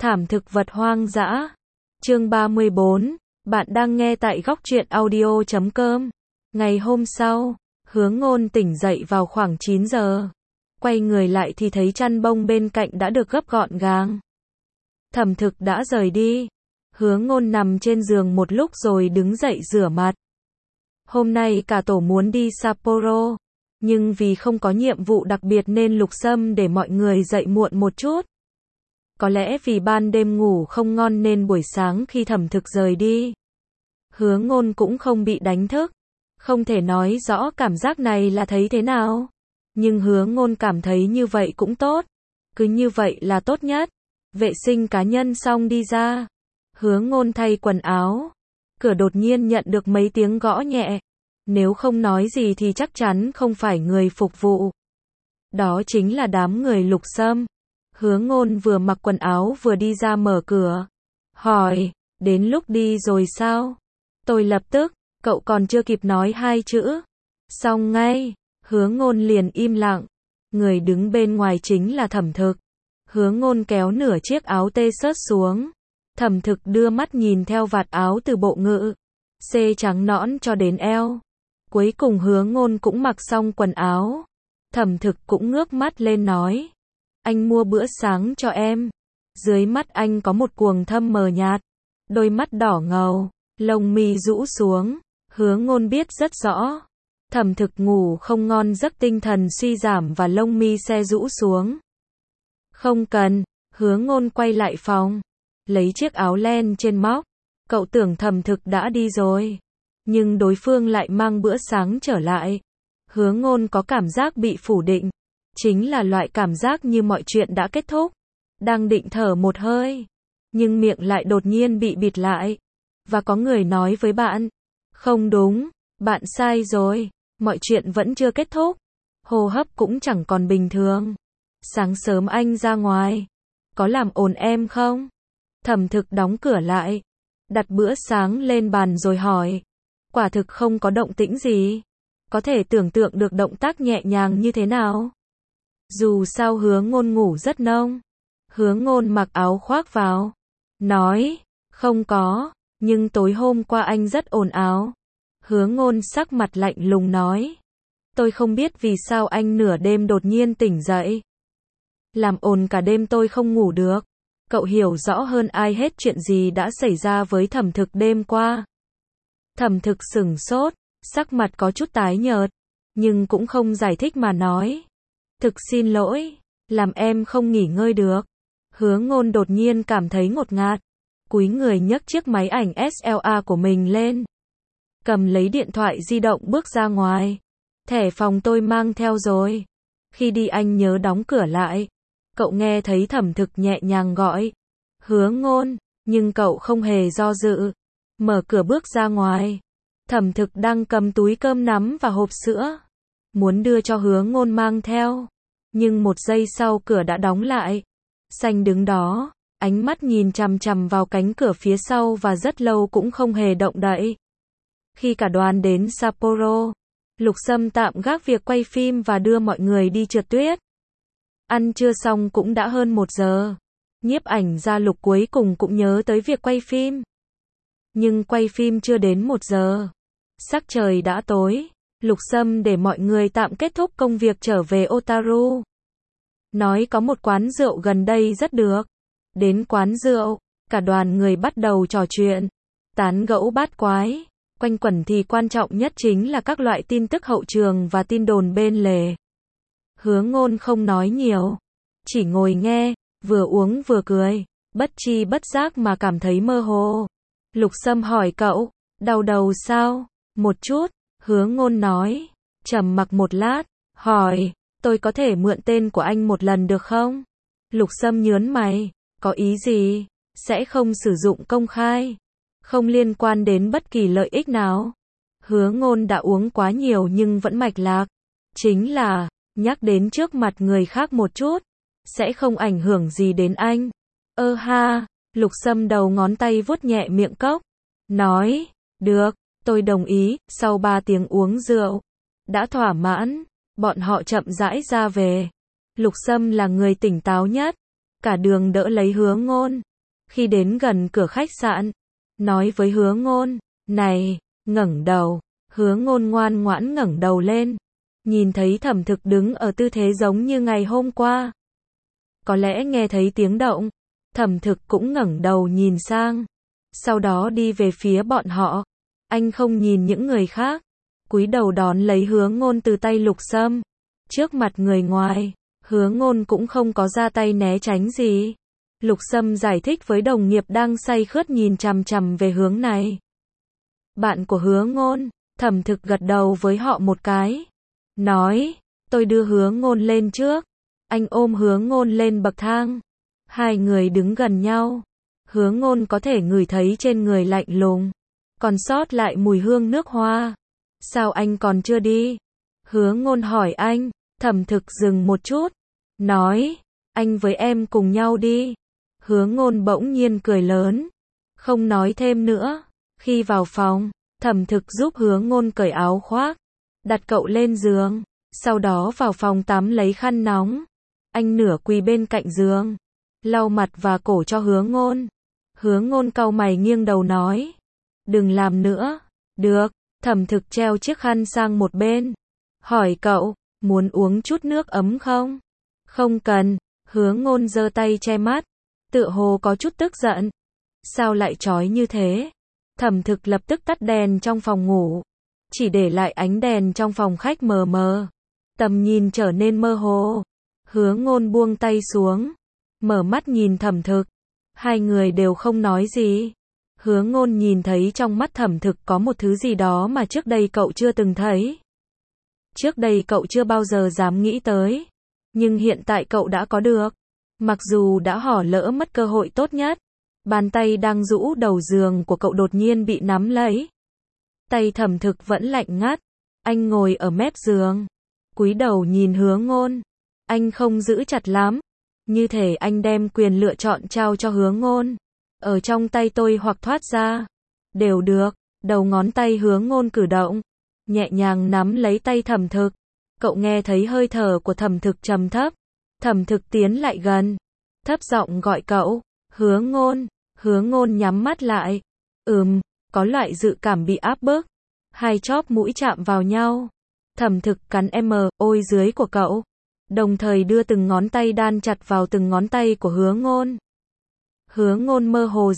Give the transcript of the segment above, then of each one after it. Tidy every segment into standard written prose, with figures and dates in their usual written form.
Thảm thực vật hoang dã. Chương 34. Bạn đang nghe tại góc truyện audio.com. Ngày hôm sau, Hứa Ngôn tỉnh dậy vào khoảng 9 giờ. Quay người lại thì thấy chăn bông bên cạnh đã được gấp gọn gàng. Thẩm Thực đã rời đi. Hứa Ngôn nằm trên giường một lúc rồi đứng dậy rửa mặt. Hôm nay cả tổ muốn đi Sapporo, nhưng vì không có nhiệm vụ đặc biệt nên Lục Sâm để mọi người dậy muộn một chút. Có lẽ vì ban đêm ngủ không ngon nên buổi sáng khi Thẩm Thực rời đi, Hứa Ngôn cũng không bị đánh thức. Không thể nói rõ cảm giác này là thấy thế nào, nhưng Hứa Ngôn cảm thấy như vậy cũng tốt. Cứ như vậy là tốt nhất. Vệ sinh cá nhân xong đi ra. Hứa Ngôn thay quần áo. Cửa đột nhiên nhận được mấy tiếng gõ nhẹ. Nếu không nói gì thì chắc chắn không phải người phục vụ. Đó chính là đám người Lục Sâm. Hứa Ngôn vừa mặc quần áo vừa đi ra mở cửa. Hỏi, đến lúc đi rồi sao? Tôi lập tức, cậu còn chưa kịp nói hai chữ. Xong ngay, Hứa Ngôn liền im lặng. Người đứng bên ngoài chính là Thẩm Thực. Hứa Ngôn kéo nửa chiếc áo t-shirt xuống. Thẩm Thực đưa mắt nhìn theo vạt áo từ bộ ngực C trắng nõn cho đến eo. Cuối cùng Hứa Ngôn cũng mặc xong quần áo. Thẩm Thực cũng ngước mắt lên nói. Anh mua bữa sáng cho em. Dưới mắt anh có một quầng thâm mờ nhạt. Đôi mắt đỏ ngầu, lông mi rũ xuống. Hứa Ngôn biết rất rõ. Thẩm Thực ngủ không ngon, giấc tinh thần suy giảm và lông mi se rũ xuống. Không cần. Hứa Ngôn quay lại phòng, lấy chiếc áo len trên móc. Cậu tưởng Thẩm Thực đã đi rồi, nhưng đối phương lại mang bữa sáng trở lại. Hứa Ngôn có cảm giác bị phủ định. Chính là loại cảm giác như mọi chuyện đã kết thúc. Đang định thở một hơi, nhưng miệng lại đột nhiên bị bịt lại. Và có người nói với bạn, không đúng, bạn sai rồi, mọi chuyện vẫn chưa kết thúc. Hô hấp cũng chẳng còn bình thường. Sáng sớm anh ra ngoài, có làm ồn em không? Thẩm Thực đóng cửa lại, đặt bữa sáng lên bàn rồi hỏi. Quả thực không có động tĩnh gì. Có thể tưởng tượng được động tác nhẹ nhàng như thế nào. Dù sao Hứa Ngôn ngủ rất nông. Hứa Ngôn mặc áo khoác vào, nói, không có, nhưng tối hôm qua anh rất ồn ào. Hứa Ngôn sắc mặt lạnh lùng nói, tôi không biết vì sao anh nửa đêm đột nhiên tỉnh dậy. Làm ồn cả đêm tôi không ngủ được. Cậu hiểu rõ hơn ai hết chuyện gì đã xảy ra với Thẩm Thực đêm qua. Thẩm Thực sửng sốt, sắc mặt có chút tái nhợt, nhưng cũng không giải thích mà nói. Thực xin lỗi, làm em không nghỉ ngơi được. Hứa Ngôn đột nhiên cảm thấy ngột ngạt. Cúi người nhấc chiếc máy ảnh SLA của mình lên. Cầm lấy điện thoại di động bước ra ngoài. Thẻ phòng tôi mang theo rồi. Khi đi anh nhớ đóng cửa lại. Cậu nghe thấy Thẩm Thực nhẹ nhàng gọi. Hứa Ngôn, nhưng cậu không hề do dự. Mở cửa bước ra ngoài. Thẩm Thực đang cầm túi cơm nắm và hộp sữa. Muốn đưa cho Hứa Ngôn mang theo. Nhưng một giây sau cửa đã đóng lại. Xanh đứng đó, ánh mắt nhìn chằm chằm vào cánh cửa phía sau và rất lâu cũng không hề động đậy. Khi cả đoàn đến Sapporo, Lục Sâm tạm gác việc quay phim và đưa mọi người đi trượt tuyết. Ăn trưa xong cũng đã hơn 1 giờ. Nhiếp ảnh gia Lục cuối cùng cũng nhớ tới việc quay phim. Nhưng quay phim chưa đến 1 giờ. Sắc trời đã tối. Lục Sâm để mọi người tạm kết thúc công việc trở về Otaru. Nói có một quán rượu gần đây rất được. Đến quán rượu, cả đoàn người bắt đầu trò chuyện, tán gẫu bát quái. Quanh quẩn thì quan trọng nhất chính là các loại tin tức hậu trường và tin đồn bên lề. Hứa Ngôn không nói nhiều, chỉ ngồi nghe, vừa uống vừa cười, bất tri bất giác mà cảm thấy mơ hồ. Lục Sâm hỏi cậu, đau đầu sao? Một chút, Hứa Ngôn nói. Trầm mặc một lát, hỏi, tôi có thể mượn tên của anh một lần được không? Lục Sâm nhớn mày, có ý gì? Sẽ không sử dụng công khai, không liên quan đến bất kỳ lợi ích nào. Hứa Ngôn đã uống quá nhiều nhưng vẫn mạch lạc. Chính là, nhắc đến trước mặt người khác một chút, sẽ không ảnh hưởng gì đến anh. Ha, Lục Sâm đầu ngón tay vuốt nhẹ miệng cốc, nói, được, tôi đồng ý. Sau 3 tiếng uống rượu, đã thỏa mãn, bọn họ chậm rãi ra về. Lục Sâm là người tỉnh táo nhất, cả đường đỡ lấy Hứa Ngôn. Khi đến gần cửa khách sạn, nói với Hứa Ngôn, này, ngẩng đầu. Hứa Ngôn ngoan ngoãn ngẩng đầu lên, nhìn thấy Thẩm Thực đứng ở tư thế giống như ngày hôm qua. Có lẽ nghe thấy tiếng động, Thẩm Thực cũng ngẩng đầu nhìn sang, sau đó đi về phía bọn họ. Anh không nhìn những người khác, cúi đầu đón lấy Hứa Ngôn từ tay Lục Sâm. Trước mặt người ngoài, Hứa Ngôn cũng không có ra tay né tránh gì. Lục Sâm giải thích với đồng nghiệp đang say khướt nhìn chằm chằm về hướng này. Bạn của Hứa Ngôn. Thẩm Thực gật đầu với họ một cái, nói, tôi đưa Hứa Ngôn lên trước. Anh ôm Hứa Ngôn lên bậc thang. Hai người đứng gần nhau. Hứa Ngôn có thể ngửi thấy trên người lạnh lùng, còn sót lại mùi hương nước hoa. Sao anh còn chưa đi? Hứa Ngôn hỏi anh. Thẩm Thực dừng một chút, nói, anh với em cùng nhau đi. Hứa Ngôn bỗng nhiên cười lớn, không nói thêm nữa. Khi vào phòng, Thẩm Thực giúp Hứa Ngôn cởi áo khoác, đặt cậu lên giường, sau đó vào phòng tắm lấy khăn nóng. Anh nửa quỳ bên cạnh giường, lau mặt và cổ cho Hứa Ngôn. Hứa Ngôn cau mày nghiêng đầu nói, đừng làm nữa. Được. Thẩm Thực treo chiếc khăn sang một bên, hỏi cậu, muốn uống chút nước ấm không? Không cần. Hứa Ngôn giơ tay che mắt, tựa hồ có chút tức giận. Sao lại chói như thế? Thẩm Thực lập tức tắt đèn trong phòng ngủ, chỉ để lại ánh đèn trong phòng khách mờ mờ. Tầm nhìn trở nên mơ hồ. Hứa Ngôn buông tay xuống, mở mắt nhìn Thẩm Thực. Hai người đều không nói gì. Hứa Ngôn nhìn thấy trong mắt Thẩm Thực có một thứ gì đó mà trước đây cậu chưa từng thấy. Trước đây cậu chưa bao giờ dám nghĩ tới. Nhưng hiện tại cậu đã có được. Mặc dù đã bỏ lỡ mất cơ hội tốt nhất. Bàn tay đang rũ đầu giường của cậu đột nhiên bị nắm lấy. Tay Thẩm Thực vẫn lạnh ngắt. Anh ngồi ở mép giường, cúi đầu nhìn Hứa Ngôn. Anh không giữ chặt lắm, như thể anh đem quyền lựa chọn trao cho Hứa Ngôn. Ở trong tay tôi hoặc thoát ra, đều được. Đầu ngón tay Hứa Ngôn cử động, nhẹ nhàng nắm lấy tay Thẩm Thực. Cậu nghe thấy hơi thở của Thẩm Thực trầm thấp. Thẩm Thực tiến lại gần, thấp giọng gọi cậu, Hứa Ngôn. Hứa Ngôn nhắm mắt lại. Có loại dự cảm bị áp bức. Hai chóp mũi chạm vào nhau. Thẩm Thực cắn môi dưới của cậu, đồng thời đưa từng ngón tay đan chặt vào từng ngón tay của Hứa Ngôn. Hứa Ngôn mơ hồ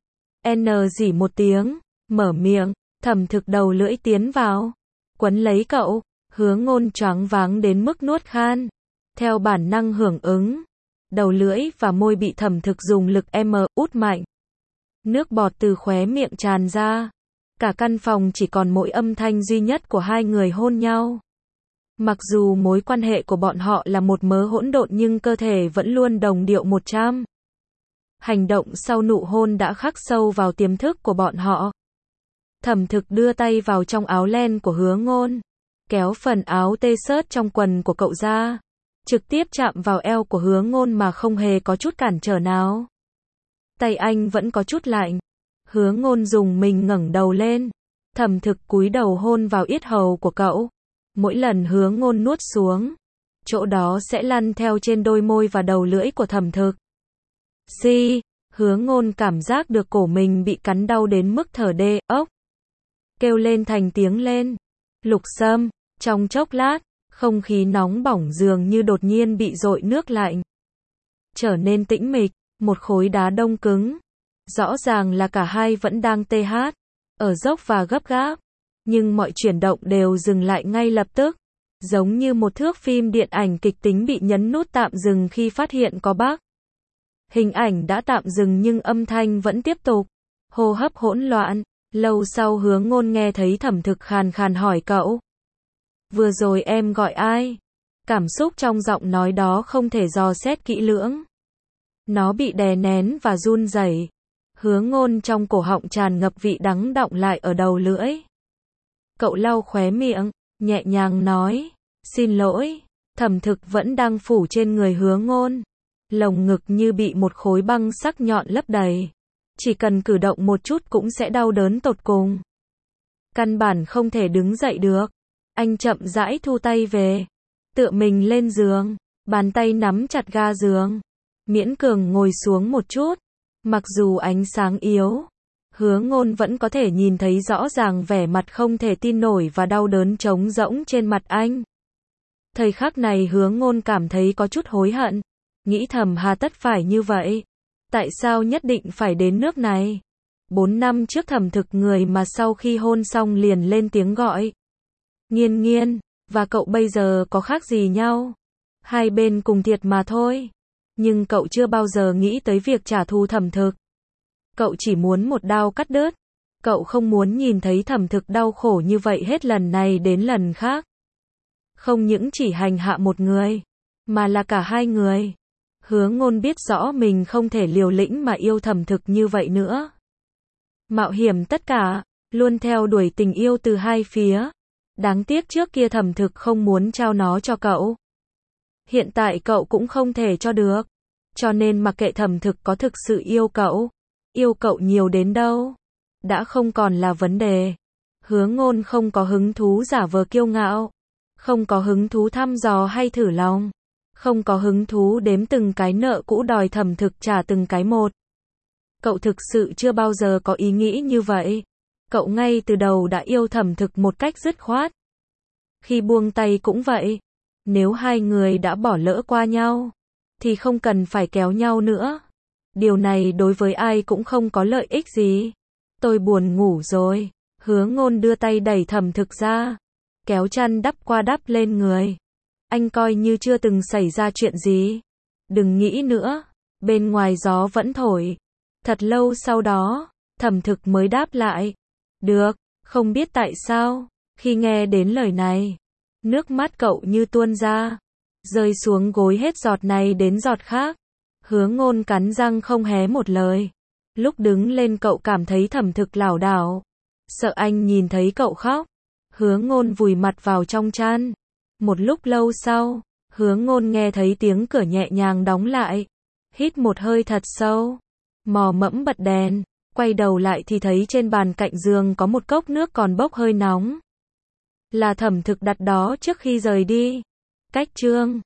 rỉ một tiếng, mở miệng. Thẩm Thực đầu lưỡi tiến vào, quấn lấy cậu. Hứa Ngôn choáng váng đến mức nuốt khan. Theo bản năng hưởng ứng, đầu lưỡi và môi bị Thẩm Thực dùng lực út mạnh. Nước bọt từ khóe miệng tràn ra. Cả căn phòng chỉ còn mỗi âm thanh duy nhất của hai người hôn nhau. Mặc dù mối quan hệ của bọn họ là một mớ hỗn độn nhưng cơ thể vẫn luôn đồng điệu 100. Hành động sau nụ hôn đã khắc sâu vào tiềm thức của bọn họ. Thẩm Thực đưa tay vào trong áo len của Hứa Ngôn, kéo phần áo t-shirt trong quần của cậu ra, trực tiếp chạm vào eo của Hứa Ngôn mà không hề có chút cản trở nào. Tay anh vẫn có chút lạnh. Hứa Ngôn dùng mình ngẩng đầu lên. Thẩm Thực cúi đầu hôn vào yết hầu của cậu. Mỗi lần Hứa Ngôn nuốt xuống, chỗ đó sẽ lăn theo trên đôi môi và đầu lưỡi của Thẩm Thực. Hứa Ngôn cảm giác được cổ mình bị cắn đau đến mức thở ốc. Kêu lên thành tiếng lên. Lục Sâm. Trong chốc lát, không khí nóng bỏng dường như đột nhiên bị dội nước lạnh. Trở nên tĩnh mịch, một khối đá đông cứng. Rõ ràng là cả hai vẫn đang ở dốc và gấp gáp. Nhưng mọi chuyển động đều dừng lại ngay lập tức. Giống như một thước phim điện ảnh kịch tính bị nhấn nút tạm dừng khi phát hiện có bug. Hình ảnh đã tạm dừng nhưng âm thanh vẫn tiếp tục. Hô hấp hỗn loạn. Lâu sau Hứa Ngôn nghe thấy Thẩm Thực khàn khàn hỏi cậu. Vừa rồi em gọi ai? Cảm xúc trong giọng nói đó không thể dò xét kỹ lưỡng. Nó bị đè nén và run rẩy. Hứa Ngôn trong cổ họng tràn ngập vị đắng đọng lại ở đầu lưỡi. Cậu lau khóe miệng, nhẹ nhàng nói, xin lỗi. Thẩm Thực vẫn đang phủ trên người Hứa Ngôn. Lồng ngực như bị một khối băng sắc nhọn lấp đầy. Chỉ cần cử động một chút cũng sẽ đau đớn tột cùng. Căn bản không thể đứng dậy được. Anh chậm rãi thu tay về. Tựa mình lên giường. Bàn tay nắm chặt ga giường. Miễn cường ngồi xuống một chút. Mặc dù ánh sáng yếu, Hứa Ngôn vẫn có thể nhìn thấy rõ ràng vẻ mặt không thể tin nổi và đau đớn trống rỗng trên mặt anh. Thời khắc này Hứa Ngôn cảm thấy có chút hối hận, nghĩ thầm hà tất phải như vậy. Tại sao nhất định phải đến nước này? 4 năm trước Thẩm Thực người mà sau khi hôn xong liền lên tiếng gọi. Nghiên Nghiên, và cậu bây giờ có khác gì nhau? Hai bên cùng thiệt mà thôi. Nhưng cậu chưa bao giờ nghĩ tới việc trả thù Thẩm Thực. Cậu chỉ muốn một đao cắt đứt. Cậu không muốn nhìn thấy Thẩm Thực đau khổ như vậy hết lần này đến lần khác. Không những chỉ hành hạ một người, mà là cả hai người. Hứa Ngôn biết rõ mình không thể liều lĩnh mà yêu Thẩm Thực như vậy nữa. Mạo hiểm tất cả, luôn theo đuổi tình yêu từ hai phía. Đáng tiếc trước kia Thẩm Thực không muốn trao nó cho cậu. Hiện tại cậu cũng không thể cho được. Cho nên mặc kệ Thẩm Thực có thực sự yêu cậu nhiều đến đâu, đã không còn là vấn đề. Hứa Ngôn không có hứng thú giả vờ kiêu ngạo, không có hứng thú thăm dò hay thử lòng, không có hứng thú đếm từng cái nợ cũ đòi Thẩm Thực trả từng cái một. Cậu thực sự chưa bao giờ có ý nghĩ như vậy. Cậu ngay từ đầu đã yêu Thẩm Thực một cách dứt khoát. Khi buông tay cũng vậy. Nếu hai người đã bỏ lỡ qua nhau, thì không cần phải kéo nhau nữa. Điều này đối với ai cũng không có lợi ích gì. Tôi buồn ngủ rồi. Hứa Ngôn đưa tay đẩy Thẩm Thực ra, kéo chăn đắp qua đắp lên người. Anh coi như chưa từng xảy ra chuyện gì. Đừng nghĩ nữa. Bên ngoài gió vẫn thổi. Thật lâu sau đó, Thẩm Thực mới đáp lại. Được, không biết tại sao, khi nghe đến lời này, nước mắt cậu như tuôn ra, rơi xuống gối hết giọt này đến giọt khác. Hứa Ngôn cắn răng không hé một lời. Lúc đứng lên cậu cảm thấy Thẩm Thực lảo đảo, sợ anh nhìn thấy cậu khóc. Hứa Ngôn vùi mặt vào trong chăn. Một lúc lâu sau, Hứa Ngôn nghe thấy tiếng cửa nhẹ nhàng đóng lại. Hít một hơi thật sâu, mò mẫm bật đèn, quay đầu lại thì thấy trên bàn cạnh giường có một cốc nước còn bốc hơi nóng. Là Thẩm Thực đặt đó trước khi rời đi. Cách chương